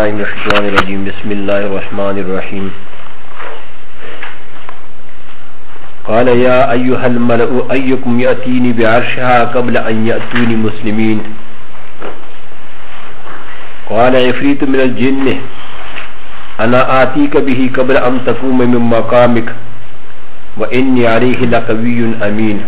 بالله من الشيطان الرجيم بسم الله الرحمن الرحيم قال يا أيها الملأ أيكم يأتيني بعرشها قبل أن يأتوني مسلمين قال عفريت من الجن أنا آتيك به قبل أن تقوم من مقامك وإني عليه لقوي أمين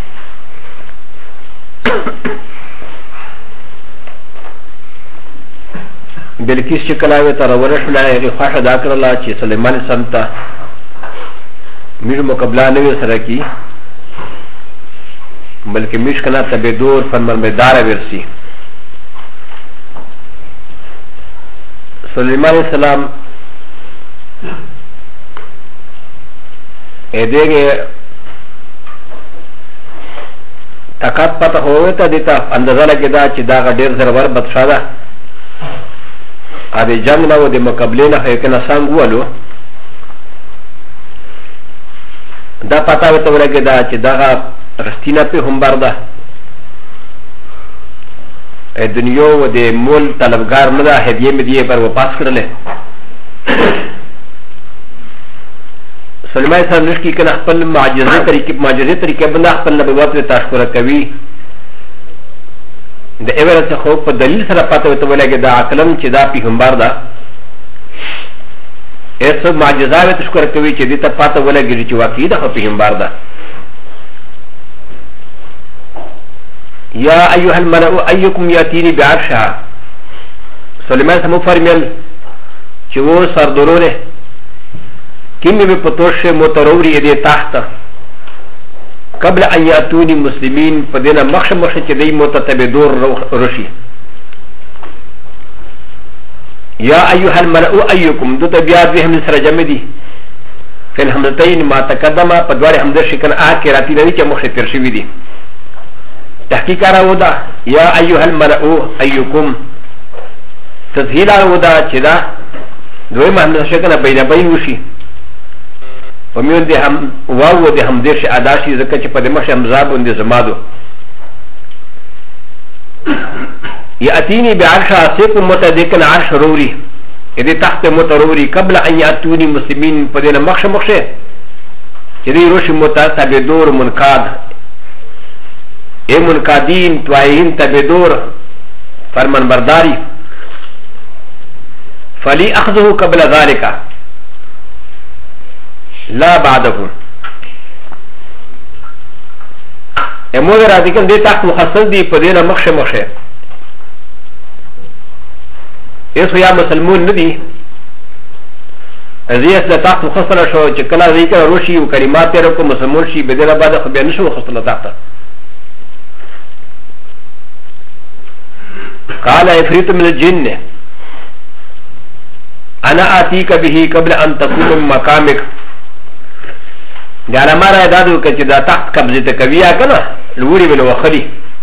بلکیس چې کلاوی ته راورسله هغې خوښه دا کړله چې سلیمان السلام ته میږ مقابله نه وي سره کي بلکې میږ که نه تبېدور فرمانبرداره ورسي سلیمان السلام دېږې طاقت پته هوی ته دې ته اندازه لګېده چې دا هغه ډېر زورور بادشاه ده ا د جنگ نه و د مقابلې نه خو کنه څنګه وولو دا پته ورته ولګېده چې دغه رښتینه پیغمبر ده دنیا و د مول طلبګار نه ده هدیې مې پر واپس کړلې سلیمان صاحب نشکی کنه خپل معجزې طریقې باندې خپل نبوت ته تشکر کوي د ایوره څخه په دلیل سره پته ورته ولګېده دا عقلم چې دا پیغمبر ده هېڅ معجزه یې تشکر کوي چې دې ته پته ولګېږي چې واقعي ده خو پیغمبر ده یا ایها الملأ ایکم یاتیني بعرشها سلیمان صاحب وفرمیل چې و سردرونه کیمې به په توشه موتروری دې تحت قبل ان ياتوني مسلمين فدينا مخش چې دی متتبدور رشي يا ايها الملأ ايكم دو تبيات بهم سرجمدي في الحمدتين ما تقدم فدوار حمد شكن اكراتي نبي چې مخش ترشي دي تحقيق راودا يا ايها الملأ ايكم تسهيل راودا چې دا دوی محمد شكن بين بين وشي ومن دي هم واو دي هم ديش اداشي زكاه چې په دې مشه همزه باندې زمادو ياتيني بعرش اسيكم متدكن عرش روري اذا تحت متروري قبل ان ياتوني مسلمين په دې مخشه چې دې روش متتبدور منقاد اي منقادين توائين تبدور فرمان برداري فلي اخذه قبل ذلك لا بعده امور رادیکن دې تحت مخصص دی په دې نه مخشه ایسو یا مسلمون ندی ازیس د تحت مخصص شو چې کله ذکر روشي او کلمات یې کو مسلمون شي به دې بعد خو بیا نشو مخصص تحت قال عفريت من الجن انا اتيك به قبل ان تقوم من مقامك د علامه را دادو که چې دا تحت قبضه ته کوي یا که نه لوري به وخلي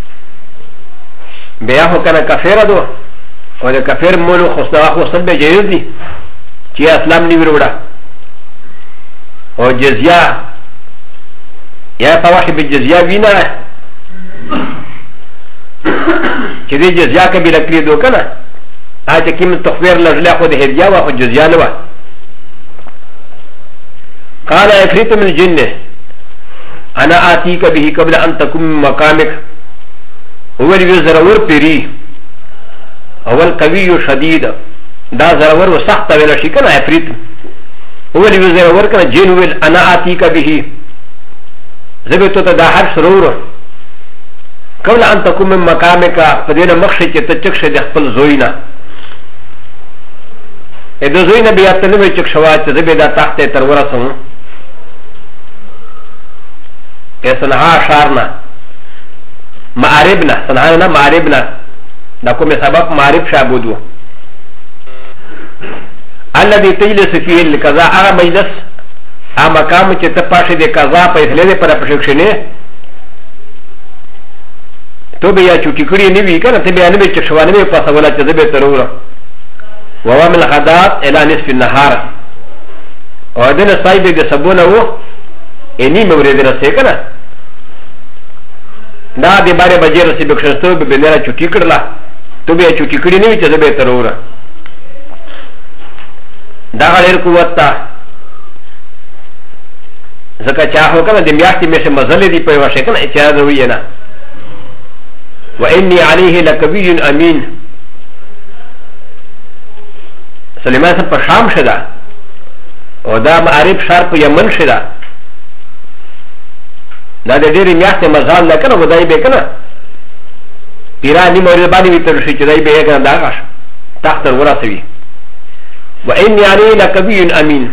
بیا خو که نه کفیره دو او د کفیر مولو خوستل به جایز دي چې اسلام نه وي وروړه او جزیه یا په وخت به جزیه وي نه چې دې جزیه قبیله کړې دو که نه هغه چې کوم تخفیر لږله خو د هدیه وه خو جزیه نه وه قال عفريت من الجن انا اتيك به قبل ان تقوم من مقامك هو اللي زرور بيري هو القوي شديد دا زرور وسخت ولا شيء كان عفريت هو اللي زرور كان جن ويل انا اتيك به زبيتو دا حرف سرور قبل ان تقوم من مقامك فدينا مخشي تچك شد خپل زوينا اذا زوينا بیا تنوي چک شوات زبيدا تحت ترورسم صنعاء شارنا معاربنا صنعاء معاربنا نقوم بسبب معارب شابودو الذي تجلس فيه الكذا اغا مجلس ا مقام چې تپاشه د قضا په اصله پر پرشکشنه تو بیا چوټی کړی نیوی کنه ته بیا نه به چښوانه به په سواله چې به ترور وهو من الغدات الى نصف النهار او دنه صاحب د سبونه وو اني مورید رسې کنه دا د باره بجې رسې بکشستو به بنره چوټی کړلا تو بیا چوټی کړی نیوی چې به ترور دا غیر قوت تا زکه چاهو کنه د میاشتې مشه مزل دی په واشه کنه اعتراض وی نه واني عليه لكبير امين سليمان په شام شدا او دا معرب شار په یمن شدا دا د ډېرې میاشتې مزال نه کنه ودای به کنه پیرانی مورید باندې ویتل شي چې دای به کنه دا غاښ تحت ورسوي واني عليه لكبير امين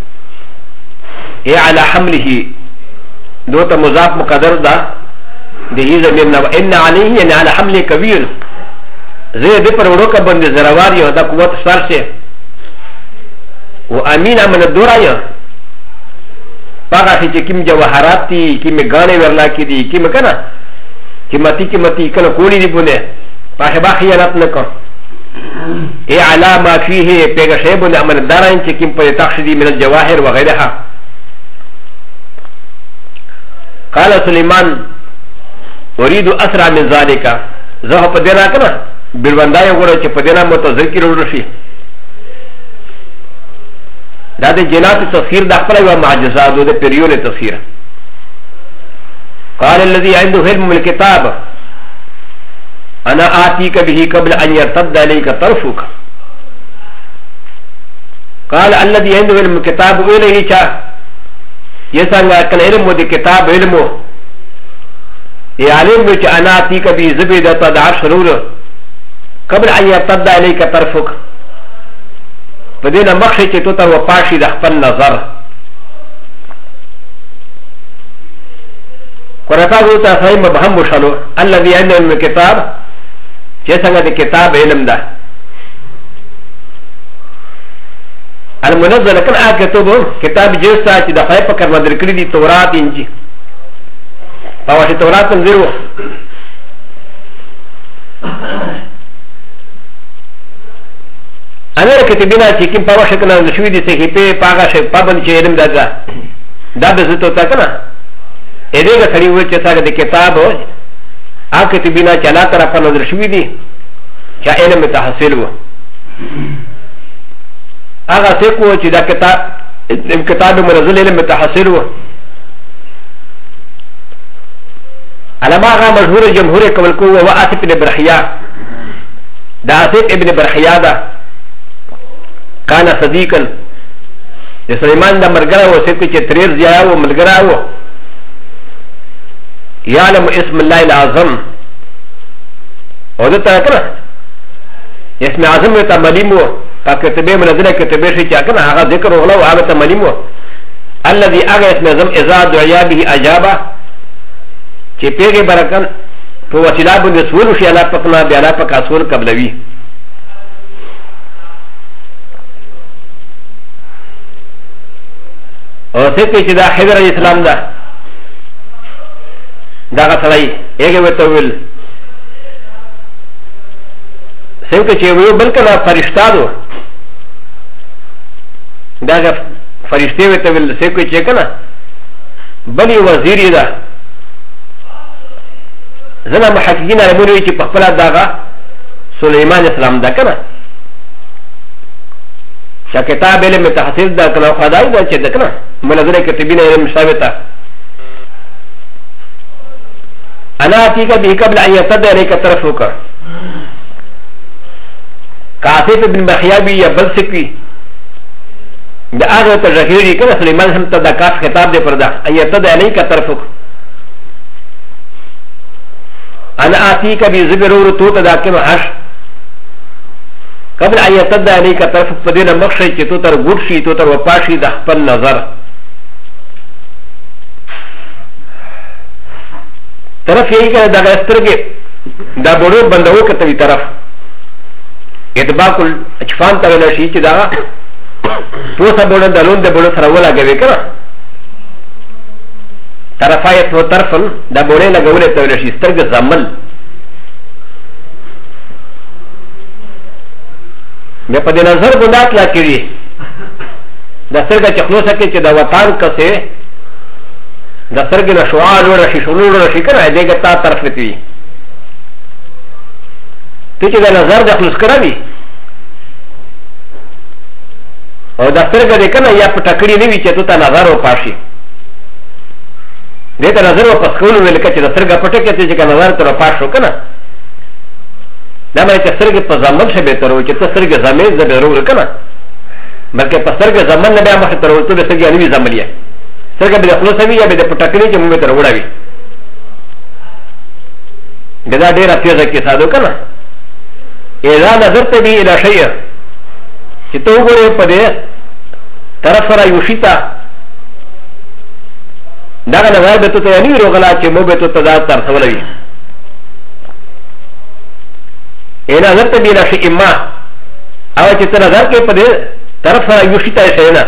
اي على حمله دوت مضاف مقدر دا دهي زميننا وان عليه يعني على حمله كبير زي دي پر وروکا بند زروار یو دا قوت سر سے و امین امن الدورا یو پاگا سی چه کم جواهرات تی کم گانے ورلا کی دی کم کنا کمتی کنا کولی دی بونے پاہبا خیانت نکن اي على ما فيه پیگا شیبون امن الدارا چه کم پر تخشدی من الجواهر وغیرها قال سليمان اريد اسرع من ذلك زه پدینا کنا بیروندا یو غره چې پدینا متذکر ورشي دا د جنات تفسیر د خپل یو معجزات د پیریونه تفسیر قال الذي عنده علم الكتاب انا اتيك به قبل ان يرتد عليك طرفك قال الذي عنده علم الكتاب اليه چا يسانگا کل علم د کتاب علمو يعلم بك انا اتيك به زبيده تدعش شرور قبل ان يرتد عليك طرفك فدينا مخشي چه تو تر وپاشي د خپل نظر قرطا غوتا صحيح مبهم وشلو الذي عنده علم الكتاب چه څنګه د کتاب علم ده المنزل كان كتاب جيسا چې د خدای په کار مدر کړی دي تورات انجیل پاوشه تورات هم زیرو انا کتابینا چې کوم پاوشه کنه شوی دي چې په پاګه شه پابند چې علم ده دا به زته تا کنه اې دې غړي و چې څنګه د کتاب او کتابینا چې الله تعالی په نظر شوی دي چې علم ته حاصل وو هذا سيكون إذا كتاب منزل علم متحصل على ما غا مشهور الجمهور قبل قوة وآسف ابن برحيا دا آسف ابن برحيا دا كان صديقا سليمان دا مرگرا و سيكو چه ترير زياء و مرگرا و يعلم اسم الله العظم و دا تاكنا اسم عظم تا مليم و فكتبه منزله كتبه شيء كان هذا ذكر ولا وهذا تمليمه الذي اغى اسم زم اذا دعيا به اجابه كي بيغي بركان فوسيلا بن رسول شي على فقنا بلا فكاسول قبلوي او سيكي چې دا حضر الاسلام ده دا غسړی یې وتویل سيكي چې ویو بلکې فرشتہ دو دا فرشتي وتویل سيكي چې کنه بلی وزیر ده زنا محققین علمونی چې په خپل داغه سليمان اسلام ده کنه چې کتاب علم تحصیل ده کنه خدای ده چې ده کنه منظره کتابین علم ثابته انا اتيك به قبل ان يرتد عليك طرفك كاسف بن بخيابي يا بلسكي د هغه ته ظاهري کنه سليمان هم ته د کاف خطاب دی پردا ان يرتد عليك طرفك انا اتيك بزبر تو تداكم عش قبل ان يرتد عليك طرفك فدينا مخشي چې تو تر ګډ شي تو تر وپاشي د خپل نظر طرف یې کنه د غسترګې دا بورو بندو کته طرف اتباق الاجفان ته ویل شي چې دا توسه بوله د لون د بوله سره ولګوي کنه طرفایت و طرفن دا بوله لګولې ته ویل شي سترګې زمل مې په دې نظر ګندات لا کړی دا سترګې چې خلاص کړي چې دا وطن کسه دا سترګې له شعاع لور شي شلول شي کنه دې ګټه طرف وتی ته چې دا نظر د خلاص کړی او دا سترګه دې کنه یا په ټکړی نه وي چې ته نظر و پاشي دې ته نظر و پس کول ویل چې دا سترګه پټه کې چې نظر تر پاشو کنه دا مې چې سترګه په ځمن شه به تر و چې ته سترګه زمې زده ورو کنه بلکې په سترګه زمن نه بیا مخ تر ورته د سترګې نیوي زملیا سترګه به خلاص وي یا به په ټکړی چې موږ تر وړاوي دا ډیره تیزه کې ساده کنه اذا نظرت به الى شيء چې ته وګورې په دې طرف سره یو شي ته دغه نظر به ته نه وروغلا چې مو به ته دا ترسول وي اذا نظرت به الى شيء ما او چې ته نظر کې په دې طرف سره یو شي ته شي نه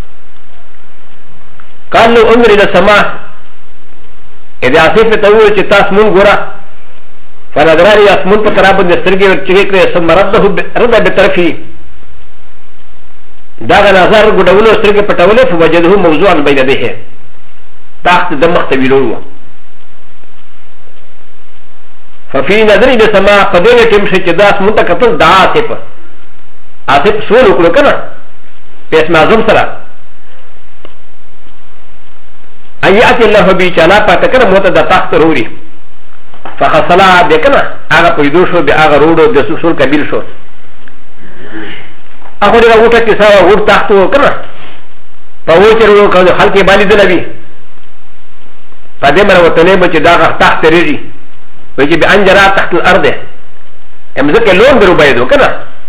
قالوا انظر الى السماء اذا اسف ته وې چې تاسو مونږ ګورا فنظر الى اسمون په طرف باندې سترګې ورچې کړې ثم رد بطرفه دا نظر ګډولو سترګې پټولې فوجده موضوعا بین يديه تحت دمخ طويلو ففي نظر الى السماء قدر ټیم شي چې دا اسمون ته کتل دا اسف سول وکړو کنه په اسم اعظم سره ايات الله بي چلا پته کړه مو ته د تحت روري فخصلا بكنا اغا پيدوشو بي اغا رودو د سوسول کبیر شو اخو دغه وټه کې ساوه ور تحتو کړه په وچرو کړه خلک باندې دلوي په دې مر وته نه بچ دا تحت ريږي وایي چې انجرا تحت الارض امزه لون درو بيدو کړه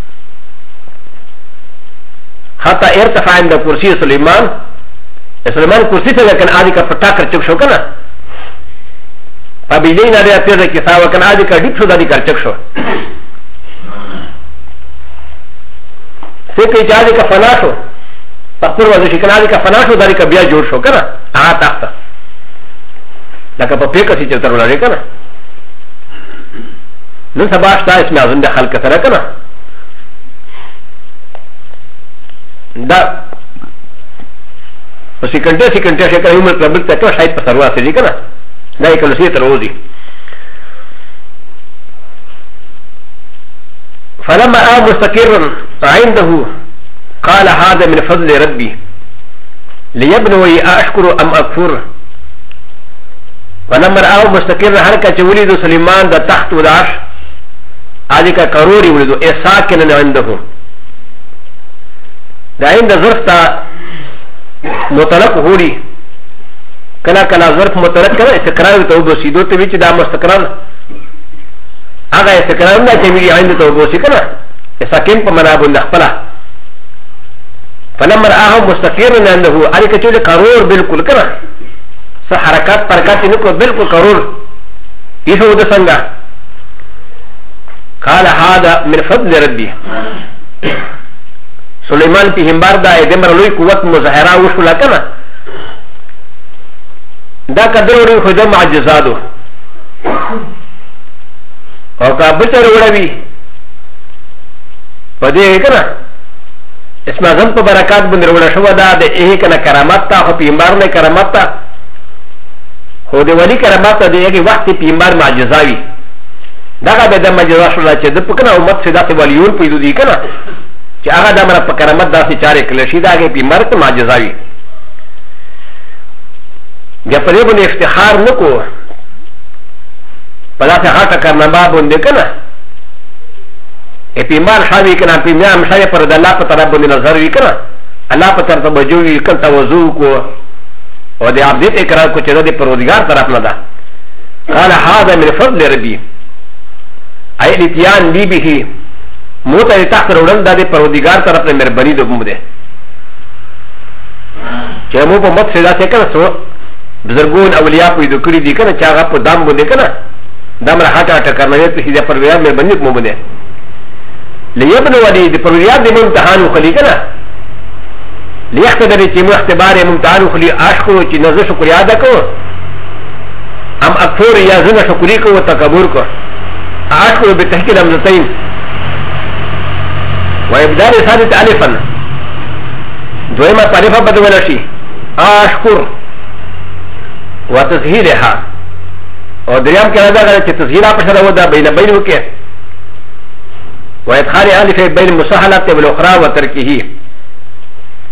حتى ارتفع عند كرسي سليمان كرسي ته کنا ادي کا پټا کړ چک شو کنه فبيلين على تيزا كساوة كان عادي كديب شو دادي كارچك شو سيكي جادي كفناشو تقول وزشي كان عادي كفناشو دادي كبيا جور شو كنا تحتا لكا پا پیکا سی چلتر ولا ري كنا نن سباش تا اسم اعظم ده خلق سره كنا دا سيکنٹے شکر عمر قبل تک شاید پسروا سے جی كنا لا يكون سيئة الوزي فلما آه مستقرا عنده قال هذا من فضل ربي ليبنوي أشكر أم أكفر فلما آه مستقرا هلك ولد سليمان دا تحت ودعش هذه كروري ولدو ساكنا عنده دا عند ظرفتا مطلق هوري کله کله ظرف مترک کړه استقرار ته وبسي دوی ته چې دا مستقرار هغه استقرار نه چې وی عین ته وبسي کنه ساکن په معنا باندې خپل فلما راه مستقر عنده عليك چې قرور بالکل کنه څه حرکت نه کو بالکل قرور یې د څنګه قال هذا من فضل ربي سليمان په همبار دا دمر لوی قوت مظاهره وشول کنه دا قدر ورن خو د معجزاتو او کا بچر وړوي پدې کنه اسم اعظم په برکات باندې وړه شو دا د هي کنه کرامت تا خو پیغمبر نه کرامت تا خو د ولی کرامت ته دغه وخت پیغمبر معجزاوي دا به د معجزات شو چې د پکنه امت سدا ته ولیون پیدا دي کنه چې هغه د امر په کرامت داسې چارې کړل شي دا کې پیغمبر ته معجزاوي بیا په دې باندې افتخار نکو په داسې هاټه کارنامه باندې کنه پیغمبر شاوي کنه پیغمبر شاوي پر د الله په طرف باندې نظر وی کنه الله په طرف توجه وی کنه توضو کو او د عبادت اقرار کو چې د پروردگار طرف نه ده قال هذا من فضل ربي اي الاتيان بي به موت تحت رولن د پروردگار طرف نه مهرباني دوم ده چې مو په مت سدا څخه کنه سو بزرگون اولیاء پیدا کړی دي کنه چې هغه په دام باندې کنه دام راټه ټکرنه ته چې پر ویا مهرباني کوم باندې ليبنو ولي د پروریات د امتحان خلی کنه ليختبر چې مو اختبار امتحان خلی اشکو چې نزه شکریا ده کو ام اکثر یا زنه شکرې کو تکبر کو اشکو به تحقیق امزتين وابدال ثابت الفا دویمه طریقه بدول شي اشکر وتسهيلها او دريام كان هذا تسهيلها بشر ودا بين بينك وادخال الف بين المسهله والاخرى وتركه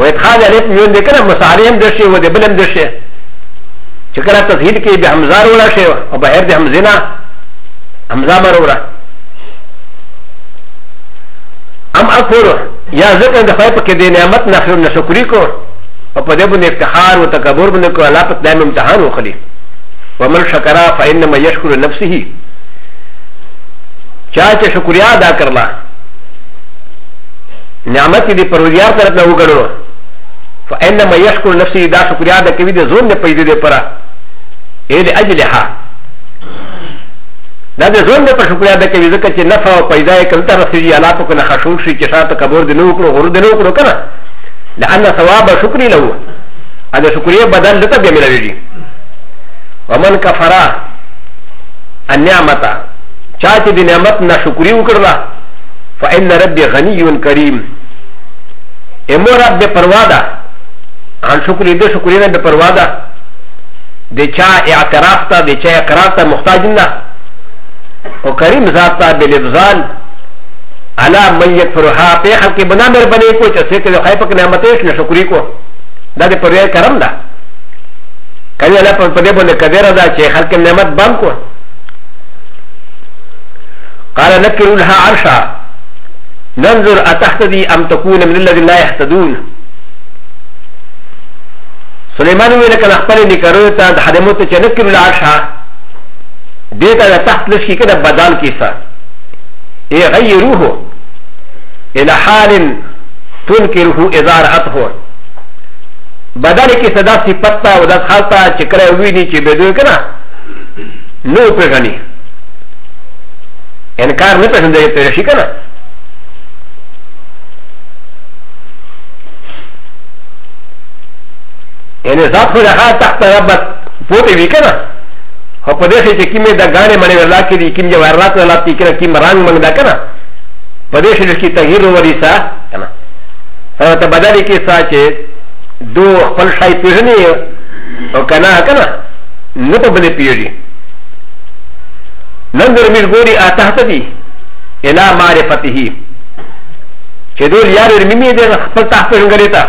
وادخال الف ميون دي كنا مصاريهم درشي ودي بلم درشي شكرا تزهيد كي بحمزار ولا شيء وبهر دي حمزنا حمزة مرورة ام اكفر يا ذكر دفعي پاكي دي نعمت نشكري کو وپده بند افتخار و تکبر بند کو اللہ پت دائم امتحان وخلی ومن شکرا فإنما يشكر نفسه چاچه شکریا ادا کرلا نعمت دی پروردگار طرف نہ وګړو فإنما يشكر نفسه دا شکریا ادا کوي د زون نه پیدا دی پرا اې د اجلها دا د زون نه پر شکریا ادا کوي ځکه چې نفع او پیدا یې کلته رسېږي الله په کنه خشوع شي چې شاته تکبر دی نو کړو غرور دی نو کړو کنه لأن ثواب شكري له هذا شكرية بدل لتبع من الرجي ومن كفر النعمة شاهد دي نعمتنا شكري وكرلا فإن ربي غني كريم امو رب بپروادا عن شكري دي شكرينا بپروادا دي چا اعتراف تا دي چا اقرار تا محتاجنا وكريم ذاتا بالإبزال على من يكفرها في خلق بنا مربني کو چه که خیفک نعمتش نشکری کو دا دې پر کرم دا کله الله په دې باندې قدر دا چې خلق نعمت بام کو قال نكروا لها عرشا ننظر اتهتدي ام تكون من الذين لا يهتدون سليمان ویل کله خپل نکرو ته د خدمت چې نکروا العرشا دې ته تحت لشي کده بدل کیسه يغيروه الى حال تنكره اذا راته بدل کی صدا صفتا و د خالتا چکر ویني چې بدو کنه نو پېژني انکار نه پېژندې ته شي کنه ان ذات خو هغه تحت رب پوتې وی کنه او په دې چې کیمه د غاڼې باندې ورلا کې دي کیم جواهرات ولا تی کنه کیم رنگ منګدا کنه په دې چې کی تغییر وريسا کنه او ته بدل کې ساچې دو خپل شای پیژنې او کنه کنه نه په بده پیژني نن در میر ګوري اته دي الا معرفته چې دول یار ورمنې دې خپل تحت څنګه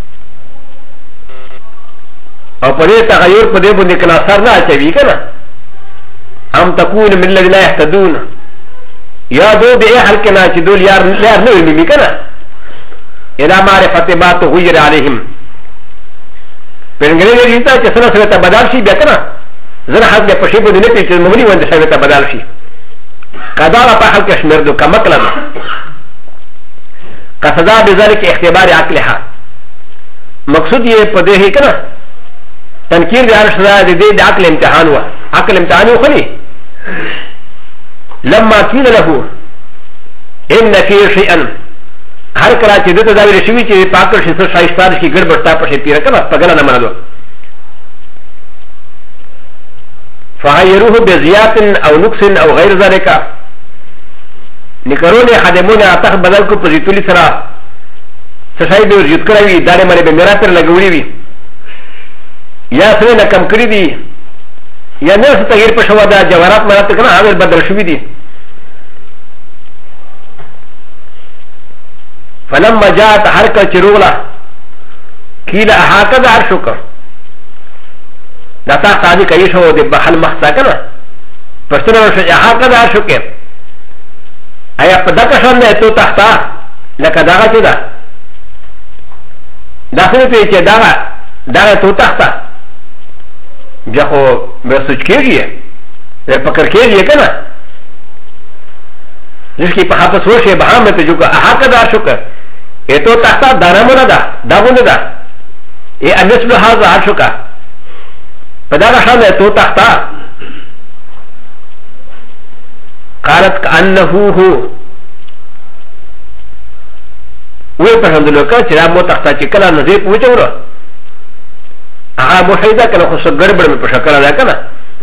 او په دې تغیر په دې باندې کله اثر نه اچوي کنه ام تكون من الذين لا يهتدون يا دو بي حل كنا چې دول یار نه ویمي کنه الى معرفت ما تغير عليهم پنګړې دې ته چې سره سره بدل شي بیا کنه زنه حق په شی باندې نه پیچې مغني وند شي ته بدل شي قضا په حق کشمیر دو کمکلا قصدا بذلك اختبار عقلها مقصود یې په دې کنه تنکیر دې ارشدا دې د عقل امتحان و عقل امتحان وخلي لما قيل له ان في شيئا هر کله چې دته دا ویل شوی چې پاکر شي څه شایستار شي ګډ تا په شي پیره کنه پګل نه منلو فغيروه بزيات او نقص او غير ذلك نکرون خدمون اتخ بدل کو پزیتولی سره څه شای به زیات کړی دانه باندې به میرا پر لګوړي وي یا سره نه کم کړی دي یا نه څه تغیر په شوا دا جوهرات مرات کنه هغه بدل شوی دي فلما جاءت حركه چرولا قيل هكذا عرشك دا تا قاضي کوي شو د بحل مختا کنه پښتنه شو هكذا عرشك ایا په دغه شان نه ته تختا لکه داغه چې دا داخله ته چې داغه ته تختا بیا خو به سوچ کېږي فکر کېږي کنه ځکه په حافظ وشه به هم ته جوګه هكذا عرشك اتو تحتا دانا مردا داغونه دا ای انسلو هذا عرشك فداغا شان اتو تحتا قالت كأنه هو وی پسندلو که چرا مو تختا چی کلا نظیر پوچو رو اغا موشیده کلا خود گربر میں پشکل دا کنا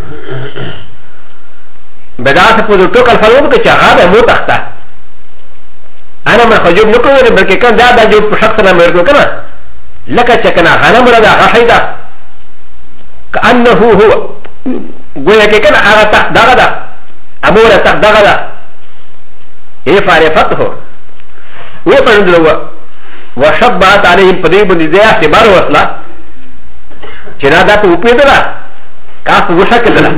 بدا سے پوزو ٹوکل فلو که چا اغا دا مو تختا انا من خجوب نکو ویره بلکه کن دا جو پشک سنا مرکو کنا لکه چا کنا غانا مردا اغا شیده كأنه هو گویا که کنا اغا تخت داغا دا امورا تخت داغا دا ای فارفت ہو وی پرندلو وشبهت عليهم پدې باندې دې اعتبار وصله چې نه دا په وپېدله کاس وشا کېدله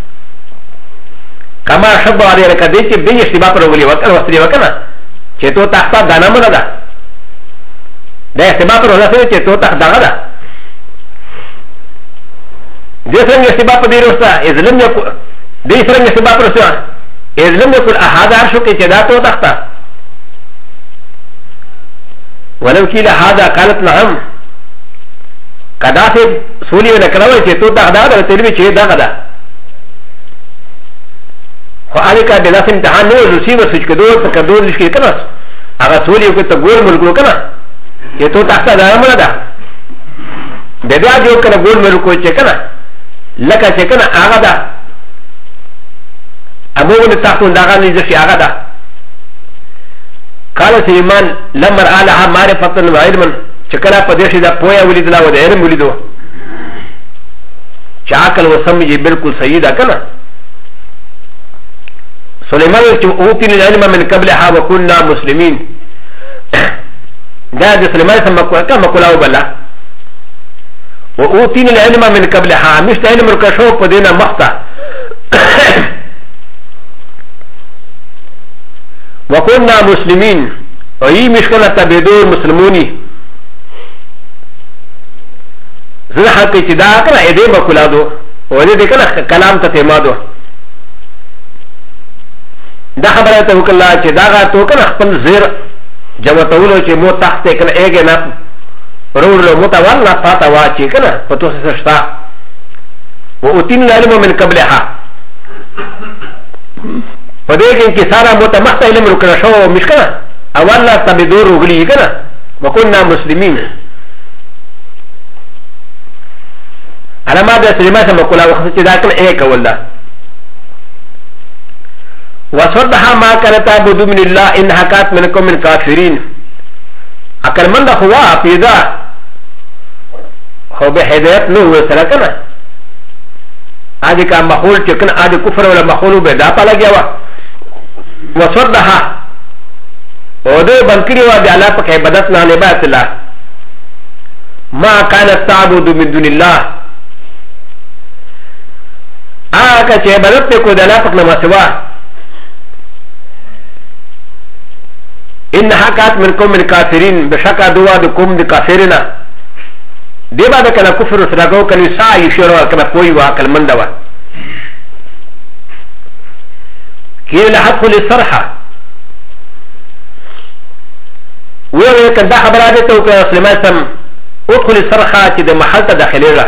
کما شبه عليه لکه دې چې بې اشتباه پر وغلي وکړه وستري وکړه چې تو تخته دانه مونږ ده دا اشتباه پر ولا چې تو تخته دغه ده دې څنګه اشتباه په دې وروسته اذلم یو دې څنګه اشتباه پر وروسته اذلم یو احد عرشو کې چې دا تو تخته ولو كيل هذا قالت نعم كدافع سولي ونكراوي تيتو دغدا تلبي شيء دغدا فعليك بلاس امتحان نو رسيب سجدور تكدور لشكي كنا اغا سولي وكتا غور ملكو كنا تيتو تحتا دارا منا بدا جو كنا غور ملكو چه كنا لكا چه كنا آغا دا امون تحتون داغا نزشي آغا دا قال سليمان لما رأى لها معرفة وعلما شكرا قدشي دا پويا ولدنا ودا علم ولدو شاكل وسمجي بالكل سيدا كنا سليمان اوتينا العلم من قبلها وكنا مسلمين دا سليمان كما قلوا بلا واوتينا العلم من قبلها مش علم الكشوف بدينا مخطا وكنا مسلمين وهي مشكلة تبدور مسلموني زنا حقي تدا كنا ايدي بكولادو وهذا كنا كلام تتمادو دا خبره ته وکړه چې دا تو کنه خپل زیر جمع تولو چې مو تحت کنه اګه نه ورور متوال نه پاتا وا چې کنه پتو څه شتا واتين العلم من قبلها پدې کې چې سارا متمخ علم وکړه شو مشکله اول لا تبدور وغلي کنه وكنا مسلمين علامات سليمان سم کولا وخت چې دا کنه اګه ولا وصدها ما كانت تعبد من الله انها كانت منكم من كافرين اكل من هو پیدا هو به هدایت نو وسره کنه اج کا مخول چکن اج کفر ولا مخول به دا پلا گیا وصدها وده بنکری وا دی الله پک عبادت نه عبادت الله ما كانت تعبد من دون الله اګه چې عبادت کو د الله پک نه ما سوا انها كانت منكم من كافرين بشكا دوا دكم بكافرنا دي بعد كان كفر سراغو كان سا يشيروا كان قوي واكل من دوا كي لحق للصرحه ويقول كان ده خبراته تو سليمان سم ادخل الصرحه كده محل داخليه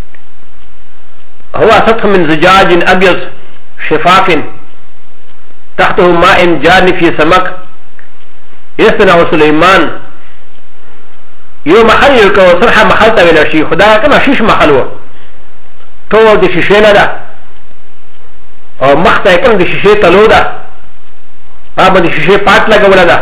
هو سطح من زجاج ابيض شفاف تحته ماء جاري في سمك يسنا سليمان يوم محل يلقى صرحة محل تاويل شيء خدا كما شيش محلوه تو دي شيشي لدا او مختا يكن دي شيشي تلو دا بابا دي شيشي پاٹ لگا ولا دا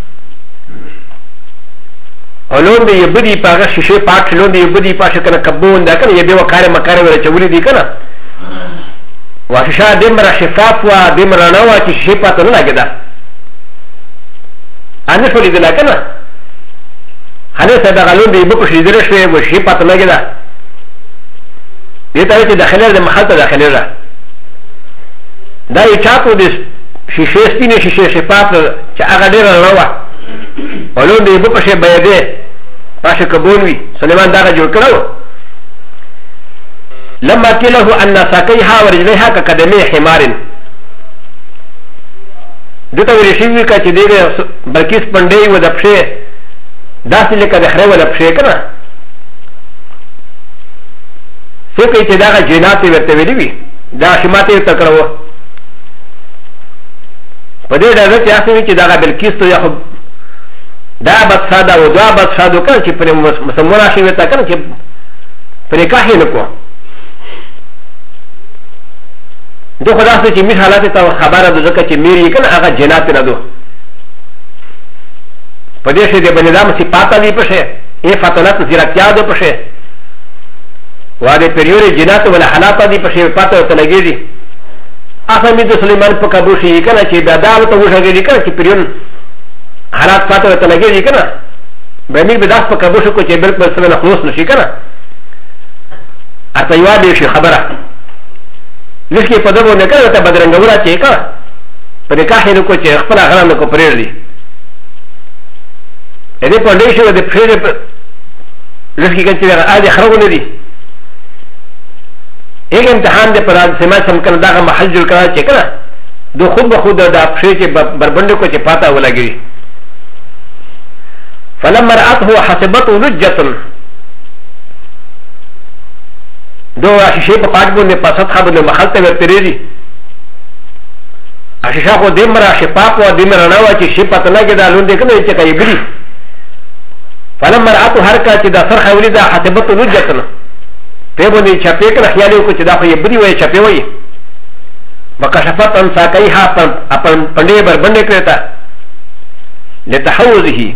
او لون دي يبدي پاگا شيشي پاٹ لون دي يبدي پاشا كنا کبون دا كنا يبدي وكاري مكاري ولا چولي دي كنا وشيشا دمرا شفاف و دمرا نوا چي شيشي پاٹ لنا گدا انا شو لدي لكنا هذا سيدغلون دي بكو شديد شوي وشي پاتنا كده دي تاوي داخله ده محل داخله ده يچاكو دي شيشه سپينه شيشه شفاف چا اغا دير روا ولون دي بكو شي بيده پاشه کبونوي سليمان داغا جوړ کړو لما كله ان ساقيها ورجليها كقدمي حمار دته ورشي کا چې دیګه بلکیس پندې و د پښې داسې لکه د خره ولا پښې کنه څه کوي چې دا جنات ورته ویلي وي دا شماته تکړو په دې ډول چې اسې چې دا بلکیس ته یو دا بد ساده او دا بد ساده کنه چې پر مسمونه شي وته کنه چې پر کاهي نکو دو خدا سے چی میش حالات تا خبر دو زکا چی میری کن آغا جنات ندو پدیش دی بنظام سی پاتا دی پشه ای فاتنات زیرکتیا دو پشه وادی پریور جنات ولا حالاتا دی پشه پاتا تلگی دی آسا می دو سلیمان پا کبوشی کن چی دادال تا وشا گی کن چی پریور حالات پاتا تلگی دی کن بامیر بداس په کبو شو چې بالکل سره خلاص نشي کنه اته یو دی شي خبره لکه په دغه نه کړه ته بدرنګورا چې کا په نکاح نه کو چې خپل غرام کو پرېړ دي دې په دې شو د پرېړ لکه کې چې راځي خرابونه دي ایک امتحان دې پر سما سم کنه دا محل جوړ کړه چې کنه دو خود به خود دا پرېړ چې بربند کو چې پاتا ولګي فلما رأته حسبته لجة دو اشیشه په پاک باندې په سطح باندې مخالته ورتريږي اشیشه خو دې مرا شفاف او دې مرا نه و چې شفاف نه کې دا لون دې کنه چې کوي بلی فلما رأته هر کا چې دا سر خولي دا حسبته لجة په باندې چپې کړه خیال کو چې دا خو یې بلی وای چپې وای وکشفت ان ساقيها اپن پندې بر باندې کړتا لتحوزه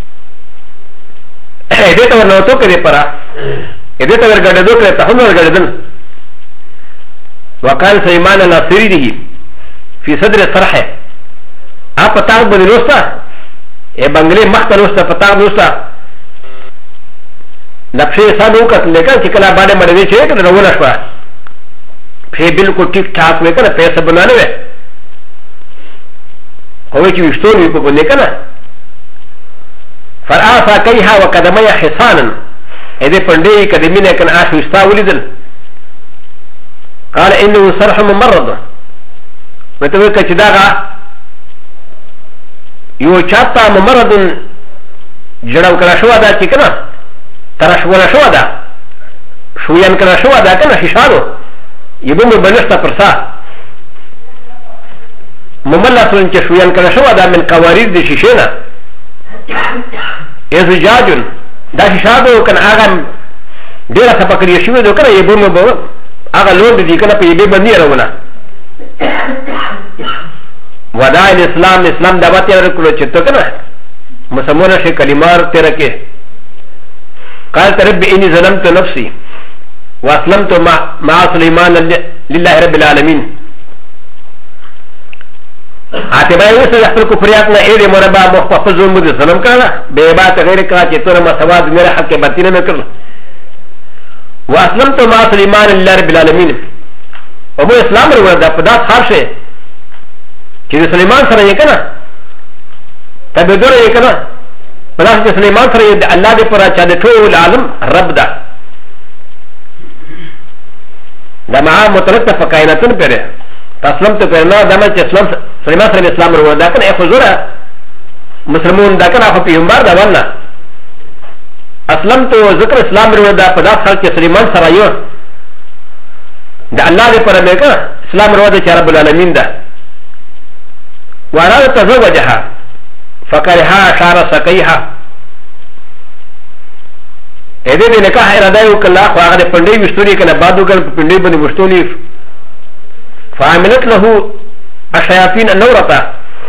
دې ته ورنو تو کې پرا دې ته ورګړدو کې ته هم ورګړدن وقال سليمان الناصري دي في صدر الصرح اپ پتا باندې روستا ای بنگلې مخته روستا پتا روستا نقشې سادو کتل لیکن چې کله باندې مړې چې کله روانه شو په بالکل ټیک ټاک وکړه پیسې بنانه وې خو چې وشتونی په باندې کنه فرآسا كيها وقدمي حصانا اذا پندي قدمينه كان اخر استاولدل قال انه صرح ممرض متوقع كداغا يو چاتا ممرض جڑاو كنا شو دا چكنا ترشونا شو دا شويان كنا شو دا كنا ششانو يبون بنشتا پرسا مملسون چه شويان كنا شو دا من قوارير دي ششينا ازجاج دا شادو كان اغا ديرا سبكر يشوي دو كان يبون بو اغا لون دي كان بيبي بني رونا وداع الاسلام دعوت يركلو چتو كان مسمونا شي كلمار تركه قال ترب اني ظلمت نفسي واسلمت مع سليمان لله رب العالمين اتباعي وسط يحصل كفرياتنا ايه مربع مخفض مد السلام كذا بيبات غير كاتي ترى ما سواد من حق باتنا نكر واسلمت مع سليمان لله رب العالمين ومو اسلام الورد فدات خارشه كي سليمان سره يكنا تبدور يكنا فدات سليمان سره الله دي پر اچا دي ټول عالم رب دا دا معاه مترتب فكائناتن پره اسلمت پرنا دما چې اسلام سليمان سره اسلام ورو دا کنه خزوره مسلمون دا کنه په پیغمبر دا ونه اسلمت ذکر اسلام ورو دا په داس خلک سليمان سره یو دا الله دې پر مېکا اسلام ورو دا چې رب العالمین دا وارا تزوجها فكرها شار سقيها اې دې نکاح اراده وکړه خو هغه پندې وشتوري کنه بادو ګل پندې باندې وشتونی فعملت له الشياطين النورة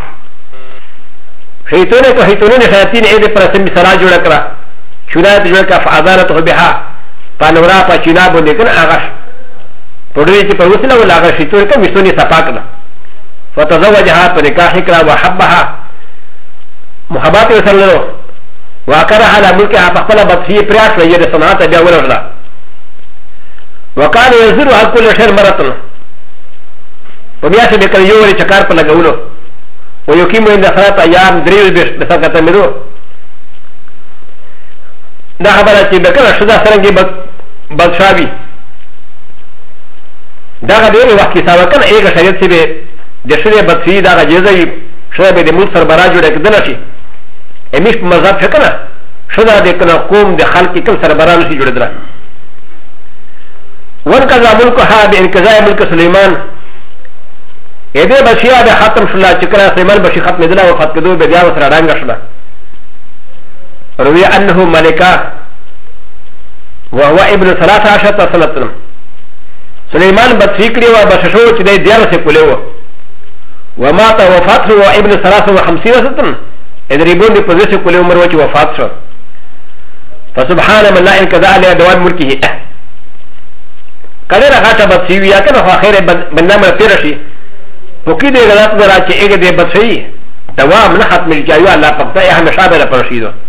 شيطانين شياطين ايدي پرسم بسرا جوڑا کرا شنات جوڑا کرا فعذارته بها فانورا پا چنا بنده کن آغاش پروڑی چی پر وصلہ ولا آغاش شیطان کن وستونی سپاکنا فتزوجها پنکاح کرا وحبها محبات وصلنو وکرها على ملکها فقبل بطفی پریاش وید صنعات بیا ولرلا وکان يزرها كل شر مرتن وبيا سي بكر يوري چکار پر لگاولو ويقيم عند صلاه ايام دريل بسكت مدو دا خبره چې بکر شدا سرنګي بدشاوي دا غدي وخت کې ساوه کنه ایک شریعت سی به د شریعت بدفي دا جزای شوه به د ملک سربراج جوړ کړه شي امیش په مذهب شکنه شدا د کنه قوم د خلق کل سربراج شي جوړ درا ورکذا ملکها بانقضاء ملک سليمان اذا بشيا بختم شلا چکرا سليمان بشي ختم دلا وفات کدو به بیا وسره رنگ شلا روي انه ملكا وهو ابن 13 سنه سليمان بتفكري وبششو چې د دیار څخه کولو ومات وفات هو ابن 53 سنه اذا ريبون دي پوزيشن کولو عمر وچ وفات شو فسبحان من لا انقضاء على دوام ملكه کله راغته بتسوي یا کنه خو خیر بنامه تیرشي وكيد غلط درا چې اګه دې بچي دوام نه ختم کیږي الله پکته همیشه به پرشیدو